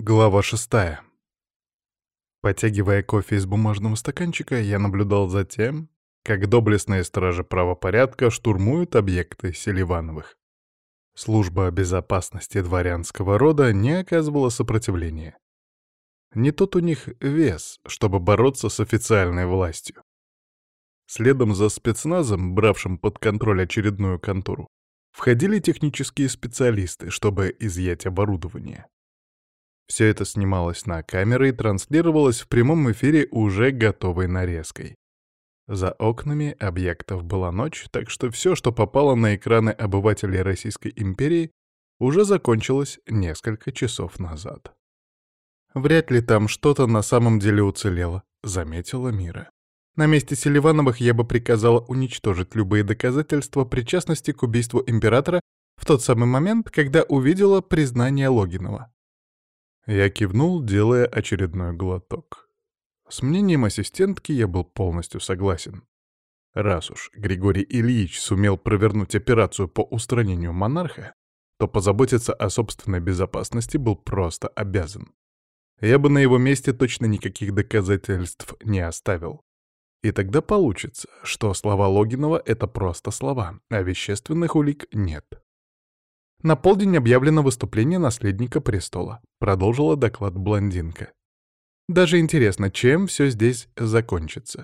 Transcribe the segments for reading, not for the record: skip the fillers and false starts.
Глава 6. Потягивая кофе из бумажного стаканчика, я наблюдал за тем, как доблестные стражи правопорядка штурмуют объекты Селивановых. Служба безопасности дворянского рода не оказывала сопротивления. Не тот у них вес, чтобы бороться с официальной властью. Следом за спецназом, бравшим под контроль очередную контору, входили технические специалисты, чтобы изъять оборудование. Все это снималось на камеры и транслировалось в прямом эфире уже готовой нарезкой. За окнами объектов была ночь, так что все, что попало на экраны обывателей Российской империи, уже закончилось несколько часов назад. «Вряд ли там что-то на самом деле уцелело», — заметила Мира. «На месте Селивановых я бы приказала уничтожить любые доказательства причастности к убийству императора в тот самый момент, когда увидела признание Логинова». Я кивнул, делая очередной глоток. С мнением ассистентки я был полностью согласен. Раз уж Григорий Ильич сумел провернуть операцию по устранению монарха, то позаботиться о собственной безопасности был просто обязан. Я бы на его месте точно никаких доказательств не оставил. И тогда получится, что слова Логинова — это просто слова, а вещественных улик нет. «На полдень объявлено выступление наследника престола», — продолжила доклад блондинка. «Даже интересно, чем все здесь закончится».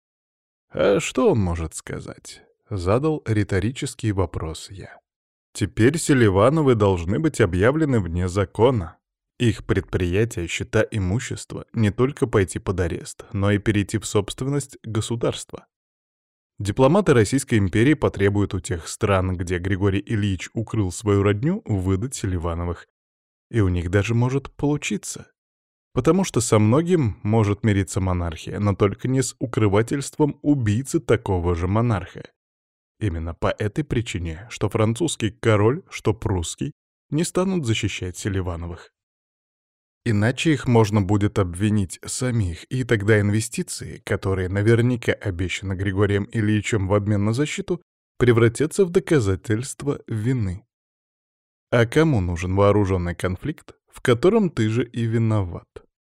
«А что он может сказать?» — задал риторический вопрос я. «Теперь Селивановы должны быть объявлены вне закона. Их предприятия, счета, имущество не только пойти под арест, но и перейти в собственность государства. Дипломаты Российской империи потребуют у тех стран, где Григорий Ильич укрыл свою родню, выдать Селивановых. И у них даже может получиться. Потому что со многим может мириться монархия, но только не с укрывательством убийцы такого же монарха. Именно по этой причине, что французский король, что прусский, не станут защищать Селивановых. Иначе их можно будет обвинить самих, и тогда инвестиции, которые наверняка обещаны Григорием Ильичем в обмен на защиту, превратятся в доказательство вины. А кому нужен вооруженный конфликт, в котором ты же и виноват?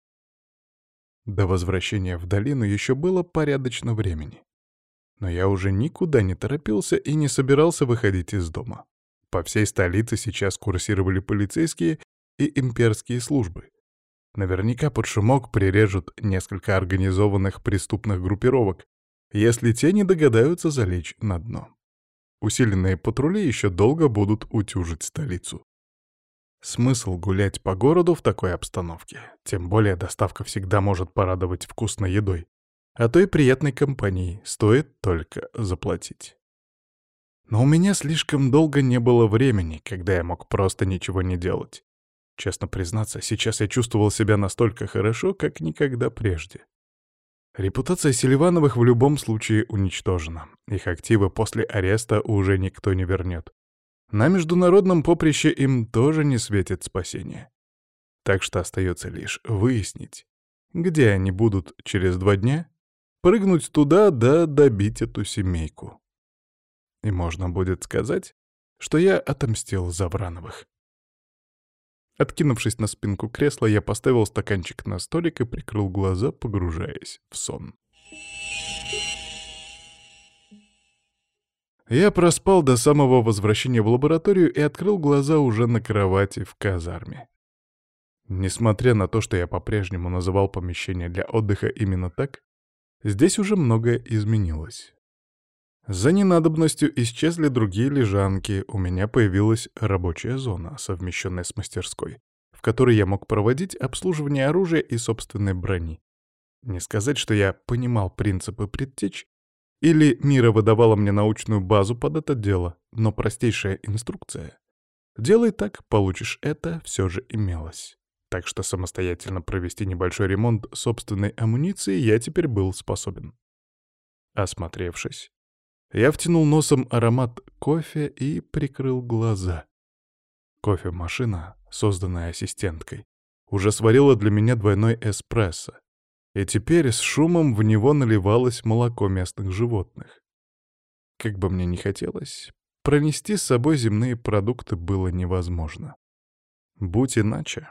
До возвращения в долину еще было порядочно времени. Но я уже никуда не торопился и не собирался выходить из дома. По всей столице сейчас курсировали полицейские и имперские службы. Наверняка под шумок прирежут несколько организованных преступных группировок, если те не догадаются залечь на дно. Усиленные патрули еще долго будут утюжить столицу. Смысл гулять по городу в такой обстановке? Тем более доставка всегда может порадовать вкусной едой. А то и приятной компанией, стоит только заплатить. Но у меня слишком долго не было времени, когда я мог просто ничего не делать. Честно признаться, сейчас я чувствовал себя настолько хорошо, как никогда прежде. Репутация Селивановых в любом случае уничтожена. Их активы после ареста уже никто не вернет. На международном поприще им тоже не светит спасение. Так что остается лишь выяснить, где они будут через 2 дня, прыгнуть туда да добить эту семейку. И можно будет сказать, что я отомстил за Врановых. Откинувшись на спинку кресла, я поставил стаканчик на столик и прикрыл глаза, погружаясь в сон. Я проспал до самого возвращения в лабораторию и открыл глаза уже на кровати в казарме. Несмотря на то, что я по-прежнему называл помещение для отдыха именно так, здесь уже многое изменилось. За ненадобностью исчезли другие лежанки, у меня появилась рабочая зона, совмещенная с мастерской, в которой я мог проводить обслуживание оружия и собственной брони. Не сказать, что я понимал принципы предтеч, или Мира выдавала мне научную базу под это дело, но простейшая инструкция «делай так, получишь это» все же имелась. Так что самостоятельно провести небольшой ремонт собственной амуниции я теперь был способен. Осмотревшись, я втянул носом аромат кофе и прикрыл глаза. Кофемашина, созданная ассистенткой, уже сварила для меня двойной эспрессо, и теперь с шумом в него наливалось молоко местных животных. Как бы мне ни хотелось, пронести с собой земные продукты было невозможно. Будь иначе,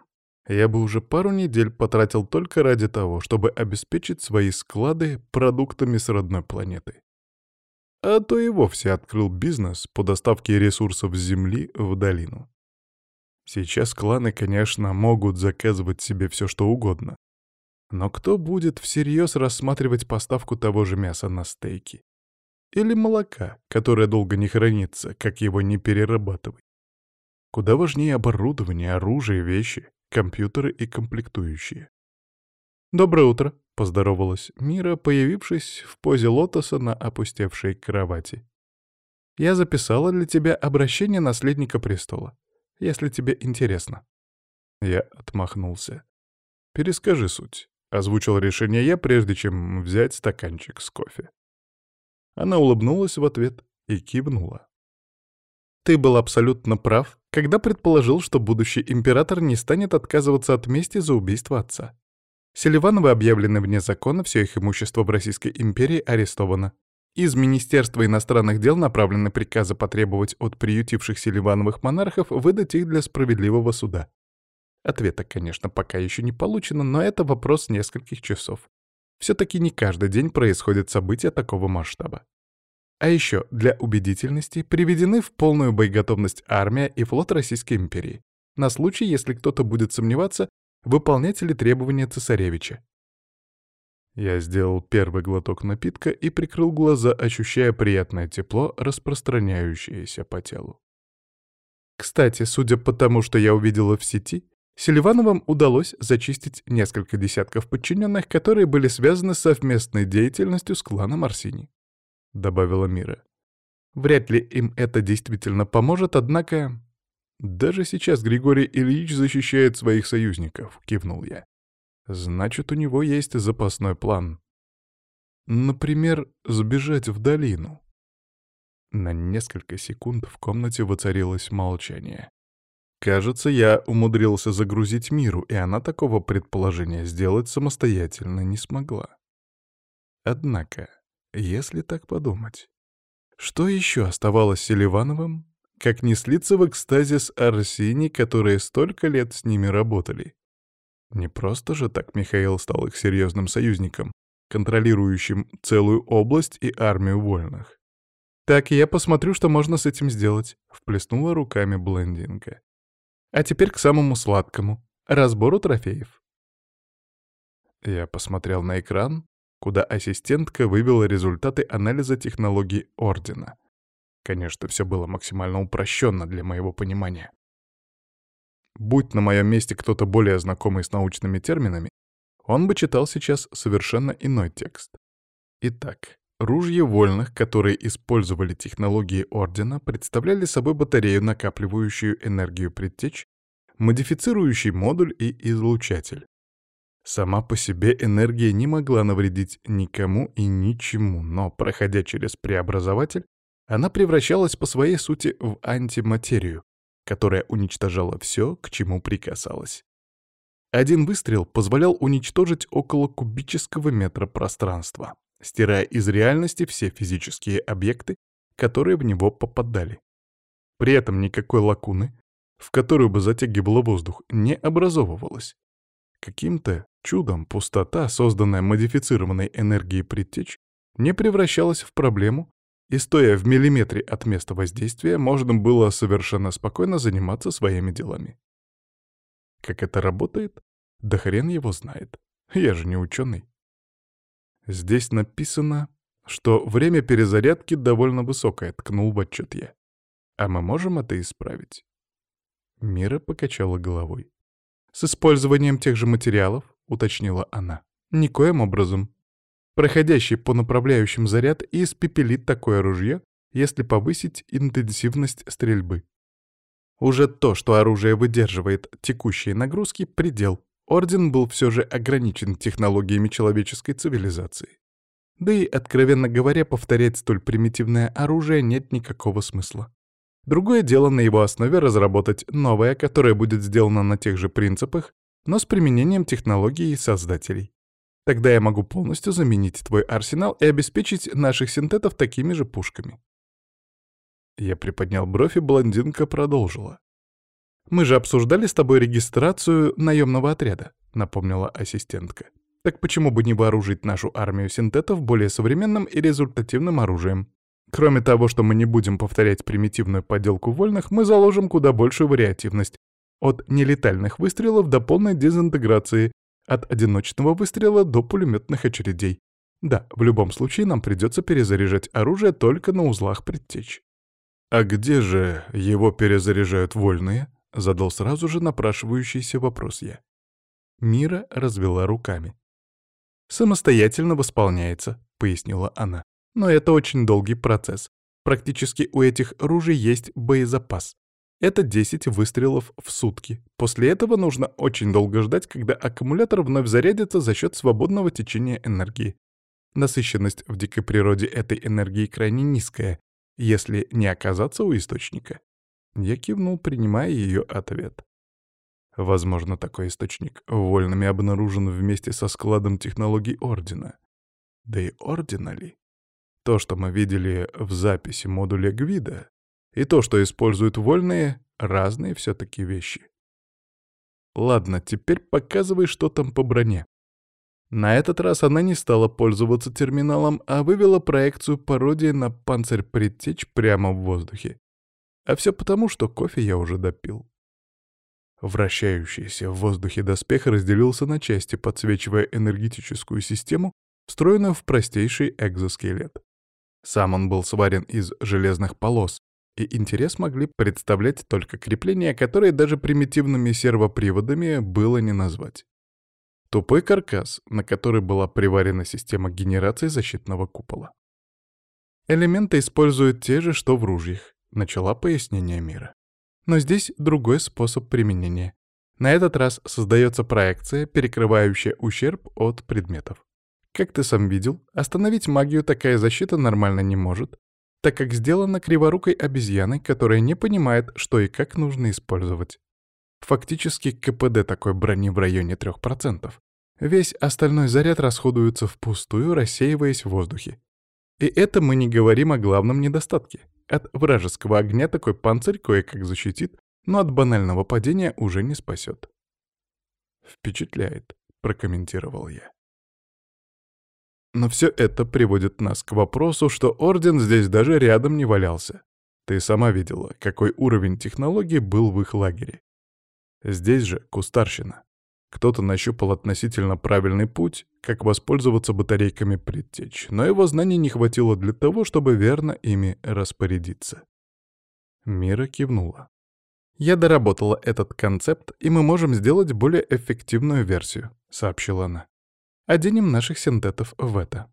я бы уже пару недель потратил только ради того, чтобы обеспечить свои склады продуктами с родной планеты. А то и вовсе открыл бизнес по доставке ресурсов с Земли в долину. Сейчас кланы, конечно, могут заказывать себе все что угодно. Но кто будет всерьез рассматривать поставку того же мяса на стейки? Или молока, которое долго не хранится, как его не перерабатывать? Куда важнее оборудование, оружие, вещи, компьютеры и комплектующие. «Доброе утро», — поздоровалась Мира, появившись в позе лотоса на опустевшей кровати. «Я записала для тебя обращение наследника престола, если тебе интересно». Я отмахнулся. «Перескажи суть», — озвучил решение я, прежде чем взять стаканчик с кофе. Она улыбнулась в ответ и кивнула. «Ты был абсолютно прав, когда предположил, что будущий император не станет отказываться от мести за убийство отца. Селивановы объявлены вне закона, все их имущество в Российской империи арестовано. Из Министерства иностранных дел направлены приказы потребовать от приютивших Селивановых монархов выдать их для справедливого суда. Ответа, конечно, пока еще не получено, но это вопрос нескольких часов. Все-таки не каждый день происходят события такого масштаба. А еще для убедительности приведены в полную боеготовность армия и флот Российской империи, на случай, если кто-то будет сомневаться, выполнять ли требования цесаревича. Я сделал первый глоток напитка и прикрыл глаза, ощущая приятное тепло, распространяющееся по телу. Кстати, судя по тому, что я увидела в сети, Селивановым удалось зачистить несколько десятков подчиненных, которые были связаны с совместной деятельностью с кланом Арсини, — добавила Мира. Вряд ли им это действительно поможет, однако... «Даже сейчас Григорий Ильич защищает своих союзников», — кивнул я. «Значит, у него есть запасной план. Например, сбежать в долину». На несколько секунд в комнате воцарилось молчание. Кажется, я умудрился загрузить Миру, и она такого предположения сделать самостоятельно не смогла. Однако, если так подумать, что еще оставалось Селивановым, как не слиться в экстазе с Арсини, которые столько лет с ними работали? Не просто же так Михаил стал их серьезным союзником, контролирующим целую область и армию вольных. «Так, я посмотрю, что можно с этим сделать», — вплеснула руками блондинка. «А теперь к самому сладкому — разбору трофеев». Я посмотрел на экран, куда ассистентка вывела результаты анализа технологий Ордена. Конечно, все было максимально упрощенно для моего понимания. Будь на моем месте кто-то более знакомый с научными терминами, он бы читал сейчас совершенно иной текст. Итак, ружья вольных, которые использовали технологии Ордена, представляли собой батарею, накапливающую энергию предтеч, модифицирующий модуль и излучатель. Сама по себе энергия не могла навредить никому и ничему, но, проходя через преобразователь, она превращалась по своей сути в антиматерию, которая уничтожала все, к чему прикасалась. Один выстрел позволял уничтожить около кубического метра пространства, стирая из реальности все физические объекты, которые в него попадали. При этом никакой лакуны, в которую бы затягивало воздух, не образовывалось. Каким-то чудом пустота, созданная модифицированной энергией предтеч, не превращалась в проблему, и, стоя в миллиметре от места воздействия, можно было совершенно спокойно заниматься своими делами. Как это работает? Да хрен его знает. Я же не ученый. Здесь написано, что время перезарядки довольно высокое, ткнул в отчет я. А мы можем это исправить? Мира покачала головой. «С использованием тех же материалов», — уточнила она. «Никоим образом. Проходящий по направляющим заряд испепелит такое ружье, если повысить интенсивность стрельбы. Уже то, что оружие выдерживает текущие нагрузки, предел. Орден был все же ограничен технологиями человеческой цивилизации. Да и, откровенно говоря, повторять столь примитивное оружие нет никакого смысла. Другое дело на его основе разработать новое, которое будет сделано на тех же принципах, но с применением технологий создателей. Тогда я могу полностью заменить твой арсенал и обеспечить наших синтетов такими же пушками». Я приподнял бровь, и блондинка продолжила. «Мы же обсуждали с тобой регистрацию наемного отряда», — напомнила ассистентка. «Так почему бы не вооружить нашу армию синтетов более современным и результативным оружием? Кроме того, что мы не будем повторять примитивную подделку вольных, мы заложим куда большую вариативность. От нелетальных выстрелов до полной дезинтеграции, от одиночного выстрела до пулеметных очередей. Да, в любом случае нам придется перезаряжать оружие только на узлах предтеч». «А где же его перезаряжают вольные?» — задал сразу же напрашивающийся вопрос я. Мира развела руками. «Самостоятельно восполняется», — пояснила она. «Но это очень долгий процесс. Практически у этих ружей есть боезапас. Это 10 выстрелов в сутки. После этого нужно очень долго ждать, когда аккумулятор вновь зарядится за счет свободного течения энергии. Насыщенность в дикой природе этой энергии крайне низкая, если не оказаться у источника». Я кивнул, принимая ее ответ. Возможно, такой источник вольными обнаружен вместе со складом технологий Ордена. Да и Ордена ли? То, что мы видели в записи модуля Гвида, и то, что используют вольные, разные все-таки вещи. Ладно, теперь показывай, что там по броне. На этот раз она не стала пользоваться терминалом, а вывела проекцию пародии на панцирь предтеч прямо в воздухе. А все потому, что кофе я уже допил. Вращающийся в воздухе доспех разделился на части, подсвечивая энергетическую систему, встроенную в простейший экзоскелет. Сам он был сварен из железных полос, и интерес могли представлять только крепления, которые даже примитивными сервоприводами было не назвать. Тупой каркас, на который была приварена система генерации защитного купола. «Элементы используют те же, что в ружьях», — начала пояснение Мира. «Но здесь другой способ применения. На этот раз создается проекция, перекрывающая ущерб от предметов. Как ты сам видел, остановить магию такая защита нормально не может, так как сделана криворукой обезьяной, которая не понимает, что и как нужно использовать. Фактически КПД такой брони в районе 3%. Весь остальной заряд расходуется впустую, рассеиваясь в воздухе. И это мы не говорим о главном недостатке. От вражеского огня такой панцирь кое-как защитит, но от банального падения уже не спасет». «Впечатляет», — прокомментировал я. Но все это приводит нас к вопросу, что Орден здесь даже рядом не валялся. Ты сама видела, какой уровень технологий был в их лагере. Здесь же кустарщина. Кто-то нащупал относительно правильный путь, как воспользоваться батарейками предтеч, но его знаний не хватило для того, чтобы верно ими распорядиться. Мира кивнула. «Я доработала этот концепт, и мы можем сделать более эффективную версию», — сообщила она. «Оденем наших синтетов в это».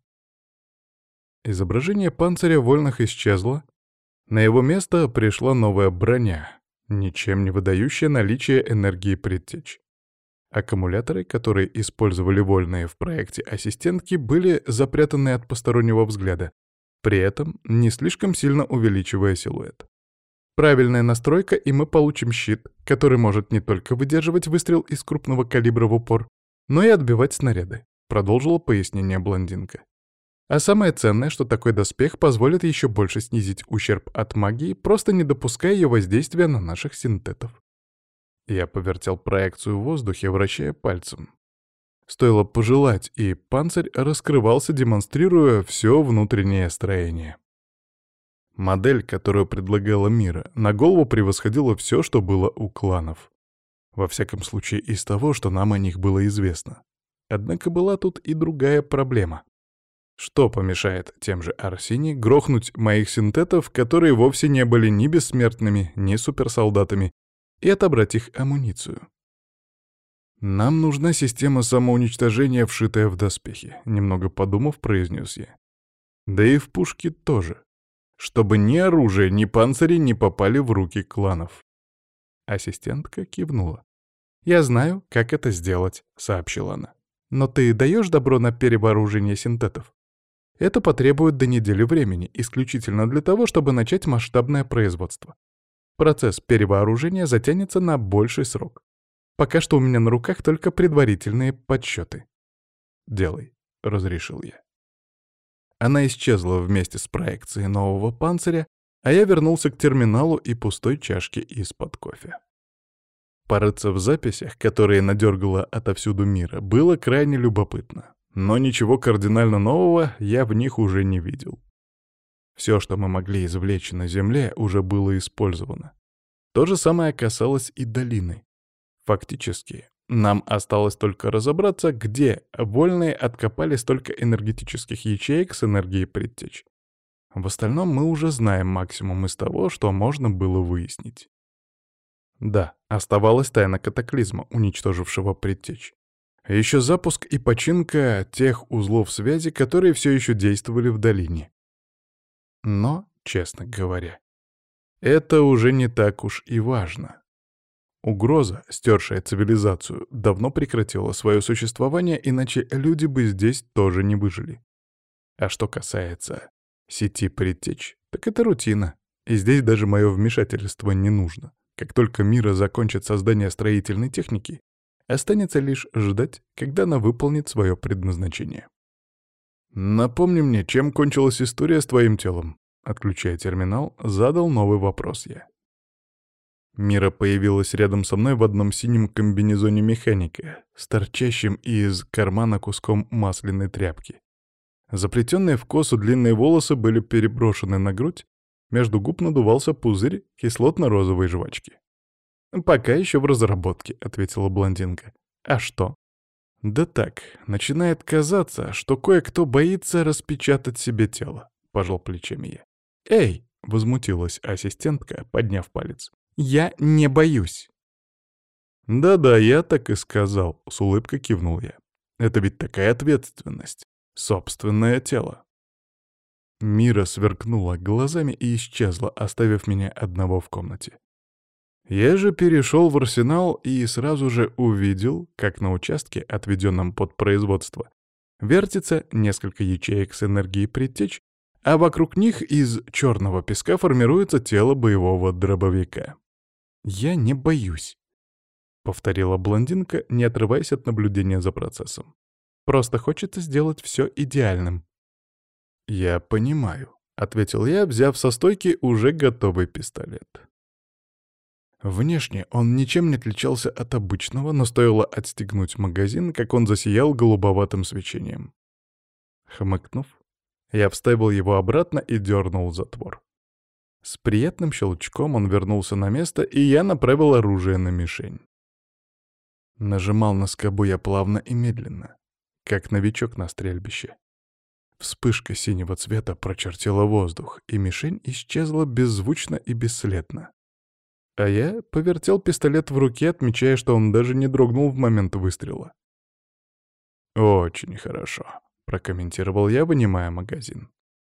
Изображение панциря вольных исчезло. На его место пришла новая броня, ничем не выдающая наличие энергии предтеч. Аккумуляторы, которые использовали вольные в проекте ассистентки, были запрятаны от постороннего взгляда, при этом не слишком сильно увеличивая силуэт. Правильная настройка, и мы получим щит, который может не только выдерживать выстрел из крупного калибра в упор, но и отбивать снаряды, продолжила пояснение блондинка. А самое ценное, что такой доспех позволит еще больше снизить ущерб от магии, просто не допуская ее воздействия на наших синтетов. Я повертел проекцию в воздухе, вращая пальцем. Стоило пожелать, и панцирь раскрывался, демонстрируя все внутреннее строение. Модель, которую предлагала Мира, на голову превосходила все, что было у кланов. Во всяком случае, из того, что нам о них было известно. Однако была тут и другая проблема. Что помешает тем же Арсене грохнуть моих синтетов, которые вовсе не были ни бессмертными, ни суперсолдатами, и отобрать их амуницию? «Нам нужна система самоуничтожения, вшитая в доспехи», — немного подумав, произнес я. «Да и в пушки тоже. Чтобы ни оружие, ни панцири не попали в руки кланов». Ассистентка кивнула. «Я знаю, как это сделать», — сообщила она. «Но ты даешь добро на перевооружение синтетов? Это потребует до недели времени, исключительно для того, чтобы начать масштабное производство. Процесс перевооружения затянется на больший срок. Пока что у меня на руках только предварительные подсчеты». «Делай», — разрешил я. Она исчезла вместе с проекцией нового панциря, а я вернулся к терминалу и пустой чашке из-под кофе. Порыться в записях, которые надергала отовсюду Мира, было крайне любопытно. Но ничего кардинально нового я в них уже не видел. Все, что мы могли извлечь на Земле, уже было использовано. То же самое касалось и долины. Фактически, нам осталось только разобраться, где вольные откопали столько энергетических ячеек с энергией предтеч. В остальном мы уже знаем максимум из того, что можно было выяснить. Да, оставалась тайна катаклизма, уничтожившего предтеч. Еще запуск и починка тех узлов связи, которые все еще действовали в долине. Но, честно говоря, это уже не так уж и важно. Угроза, стершая цивилизацию, давно прекратила свое существование, иначе люди бы здесь тоже не выжили. А что касается сети предтеч, так это рутина, и здесь даже мое вмешательство не нужно. Как только Мира закончит создание строительной техники, останется лишь ждать, когда она выполнит свое предназначение. «Напомни мне, чем кончилась история с твоим телом?» Отключая терминал, задал новый вопрос я. Мира появилась рядом со мной в одном синем комбинезоне механика, с торчащим из кармана куском масляной тряпки. Заплетенные в косу длинные волосы были переброшены на грудь, между губ надувался пузырь кислотно-розовой жвачки. «Пока еще в разработке», — ответила блондинка. «А что?» «Да так, начинает казаться, что кое-кто боится распечатать себе тело», — пожал плечами я. «Эй!» — возмутилась ассистентка, подняв палец. «Я не боюсь». «Да-да, я так и сказал», — с улыбкой кивнул я. «Это ведь такая ответственность. Собственное тело». Мира сверкнула глазами и исчезла, оставив меня одного в комнате. Я же перешел в арсенал и сразу же увидел, как на участке, отведенном под производство, вертится несколько ячеек с энергией предтеч, а вокруг них из черного песка формируется тело боевого дробовика. «Я не боюсь», — повторила блондинка, не отрываясь от наблюдения за процессом. «Просто хочется сделать все идеальным». «Я понимаю», — ответил я, взяв со стойки уже готовый пистолет. Внешне он ничем не отличался от обычного, но стоило отстегнуть магазин, как он засиял голубоватым свечением. Хмыкнув, я вставил его обратно и дернул затвор. С приятным щелчком он вернулся на место, и я направил оружие на мишень. Нажимал на скобу я плавно и медленно, как новичок на стрельбище. Вспышка синего цвета прочертила воздух, и мишень исчезла беззвучно и бесследно. А я повертел пистолет в руке, отмечая, что он даже не дрогнул в момент выстрела. «Очень хорошо», — прокомментировал я, вынимая магазин.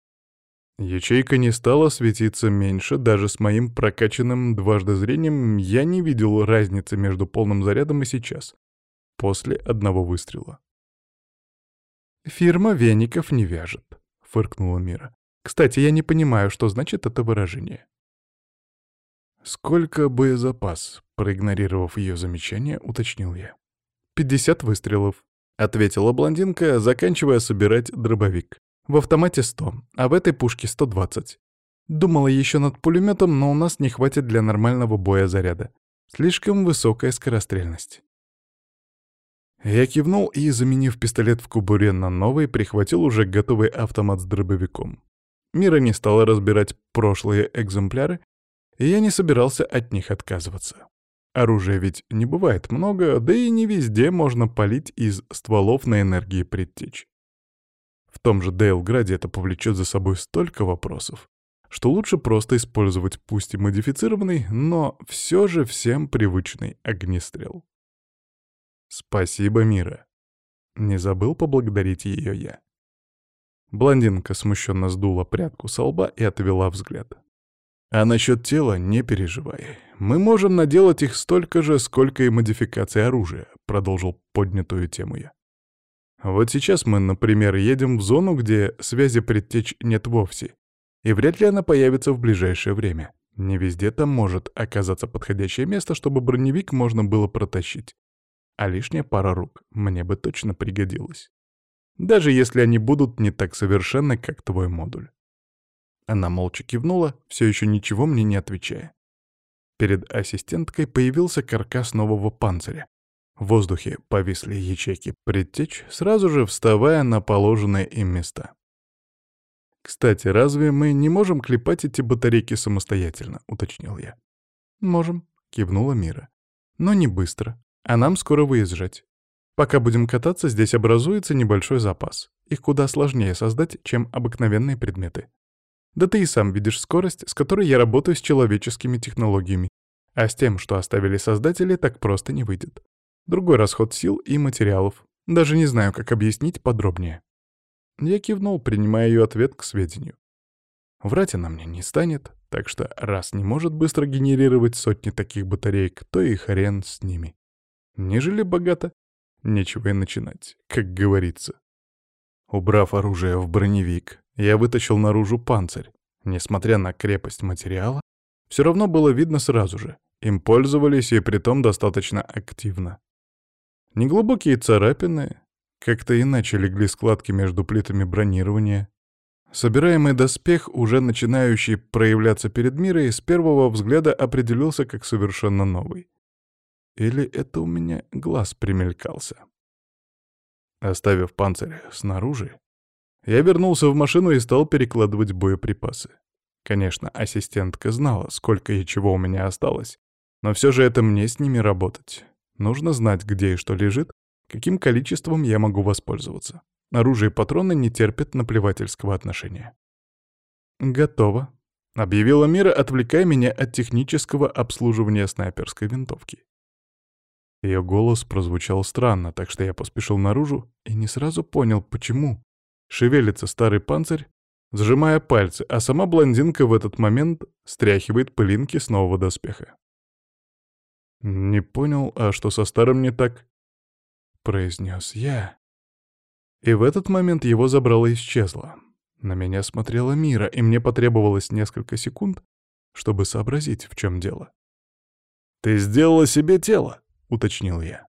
Ячейка не стала светиться меньше, даже с моим прокачанным дважды зрением я не видел разницы между полным зарядом и сейчас, после одного выстрела. «Фирма веников не вяжет», — фыркнула Мира. «Кстати, я не понимаю, что значит это выражение». «Сколько боезапас?» — проигнорировав ее замечание, уточнил я. 50 выстрелов», — ответила блондинка, заканчивая собирать дробовик. «В автомате 100, а в этой пушке 120. Думала еще над пулеметом, но у нас не хватит для нормального боя заряда. Слишком высокая скорострельность». Я кивнул и, заменив пистолет в кобуре на новый, прихватил уже готовый автомат с дробовиком. Мира не стала разбирать прошлые экземпляры, и я не собирался от них отказываться. Оружия ведь не бывает много, да и не везде можно палить из стволов на энергии предтеч. В том же Дейлграде это повлечет за собой столько вопросов, что лучше просто использовать пусть и модифицированный, но все же всем привычный огнестрел. «Спасибо, Мира». Не забыл поблагодарить ее я. Блондинка смущенно сдула прядку со лба и отвела взгляд. «А насчет тела не переживай. Мы можем наделать их столько же, сколько и модификаций оружия», — продолжил поднятую тему я. «Вот сейчас мы, например, едем в зону, где связи предтеч нет вовсе, и вряд ли она появится в ближайшее время. Не везде там может оказаться подходящее место, чтобы броневик можно было протащить. А лишняя пара рук мне бы точно пригодилась. Даже если они будут не так совершенны, как твой модуль». Она молча кивнула, все еще ничего мне не отвечая. Перед ассистенткой появился каркас нового панциря. В воздухе повисли ячейки предтеч, сразу же вставая на положенные им места. «Кстати, разве мы не можем клепать эти батарейки самостоятельно?» — уточнил я. «Можем», — кивнула Мира. «Но не быстро, а нам скоро выезжать. Пока будем кататься, здесь образуется небольшой запас. Их куда сложнее создать, чем обыкновенные предметы. Да ты и сам видишь скорость, с которой я работаю с человеческими технологиями. А с тем, что оставили создатели, так просто не выйдет. Другой расход сил и материалов. Даже не знаю, как объяснить подробнее». Я кивнул, принимая ее ответ к сведению. Врать она мне не станет, так что раз не может быстро генерировать сотни таких батареек, то и хрен с ними. Не жили богато, нечего и начинать, как говорится. Убрав оружие в броневик, я вытащил наружу панцирь. Несмотря на крепость материала, все равно было видно сразу же. Им пользовались и притом достаточно активно. Неглубокие царапины, как-то иначе легли складки между плитами бронирования. Собираемый доспех, уже начинающий проявляться перед Мирой, с первого взгляда определился как совершенно новый. Или это у меня глаз примелькался? Оставив панцирь снаружи, я вернулся в машину и стал перекладывать боеприпасы. Конечно, ассистентка знала, сколько и чего у меня осталось, но все же это мне с ними работать. Нужно знать, где и что лежит, каким количеством я могу воспользоваться. Оружие и патроны не терпят наплевательского отношения. «Готово», — объявила Мира, отвлекая меня от технического обслуживания снайперской винтовки. Ее голос прозвучал странно, так что я поспешил наружу и не сразу понял, почему. Шевелится старый панцирь, сжимая пальцы, а сама блондинка в этот момент стряхивает пылинки с нового доспеха. «Не понял, а что со старым не так?» — произнес я. И в этот момент его забрало и исчезло. На меня смотрела Мира, и мне потребовалось несколько секунд, чтобы сообразить, в чем дело. «Ты сделала себе тело», — уточнил я.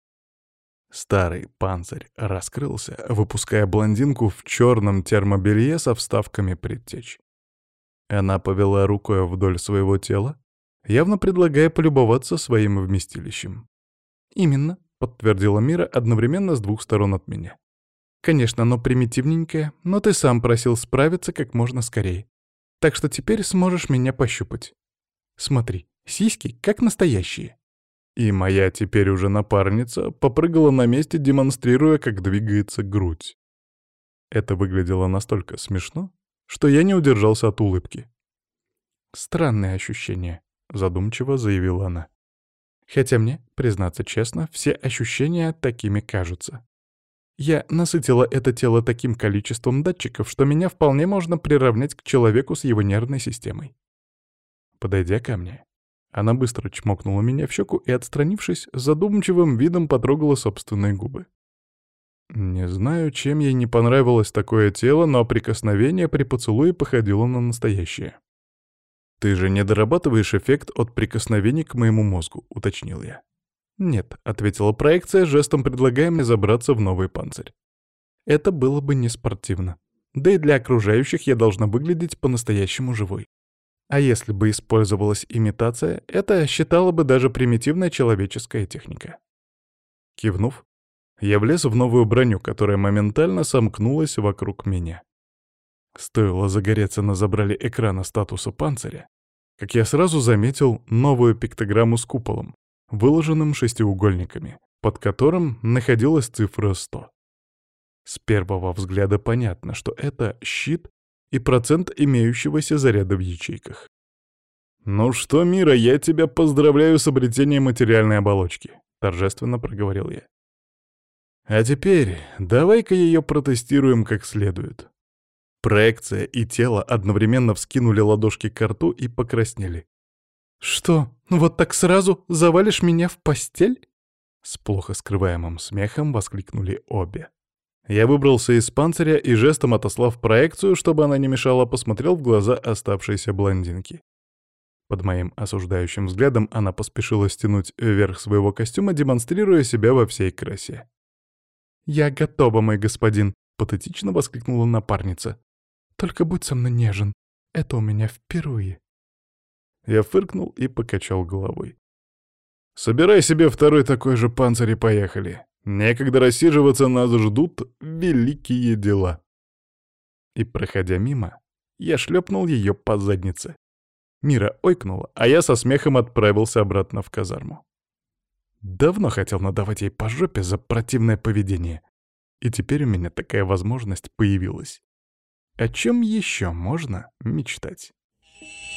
Старый панцирь раскрылся, выпуская блондинку в черном термобелье со вставками предтеч. Она повела рукой вдоль своего тела, явно предлагая полюбоваться своим вместилищем. «Именно», — подтвердила Мира одновременно с двух сторон от меня. «Конечно, оно примитивненькое, но ты сам просил справиться как можно скорее. Так что теперь сможешь меня пощупать. Смотри, сиськи как настоящие». И моя теперь уже напарница попрыгала на месте, демонстрируя, как двигается грудь. Это выглядело настолько смешно, что я не удержался от улыбки. «Странное ощущение», — задумчиво заявила она. «Хотя мне, признаться честно, все ощущения такими кажутся. Я насытила это тело таким количеством датчиков, что меня вполне можно приравнять к человеку с его нервной системой». Подойдя ко мне, она быстро чмокнула меня в щеку и, отстранившись, с задумчивым видом потрогала собственные губы. Не знаю, чем ей не понравилось такое тело, но прикосновение при поцелуе походило на настоящее. «Ты же не дорабатываешь эффект от прикосновений к моему мозгу», — уточнил я. «Нет», — ответила проекция, жестом предлагая мне забраться в новый панцирь. «Это было бы не спортивно. Да и для окружающих я должна выглядеть по-настоящему живой. А если бы использовалась имитация, это считала бы даже примитивная человеческая техника». Кивнув, я влез в новую броню, которая моментально сомкнулась вокруг меня. Стоило загореться на забрале экрана статуса панциря, как я сразу заметил новую пиктограмму с куполом, выложенным шестиугольниками, под которым находилась цифра 100. С первого взгляда понятно, что это щит и процент имеющегося заряда в ячейках. «Ну что, Мира, я тебя поздравляю с обретением материальной оболочки», — торжественно проговорил я. «А теперь давай-ка ее протестируем как следует». Проекция и тело одновременно вскинули ладошки к рту и покраснели. «Что, вот так сразу завалишь меня в постель?» С плохо скрываемым смехом воскликнули обе. Я выбрался из панциря и жестом отослав проекцию, чтобы она не мешала, посмотрел в глаза оставшейся блондинки. Под моим осуждающим взглядом она поспешила стянуть верх своего костюма, демонстрируя себя во всей красе. «Я готова, мой господин», — патетично воскликнула напарница. «Только будь со мной нежен. Это у меня впервые». Я фыркнул и покачал головой. «Собирай себе второй такой же панцирь и поехали. Некогда рассиживаться, нас ждут великие дела». И, проходя мимо, я шлепнул ее по заднице. Мира ойкнула, а я со смехом отправился обратно в казарму. Давно хотел надавать ей по жопе за противное поведение. И теперь у меня такая возможность появилась. О чем еще можно мечтать?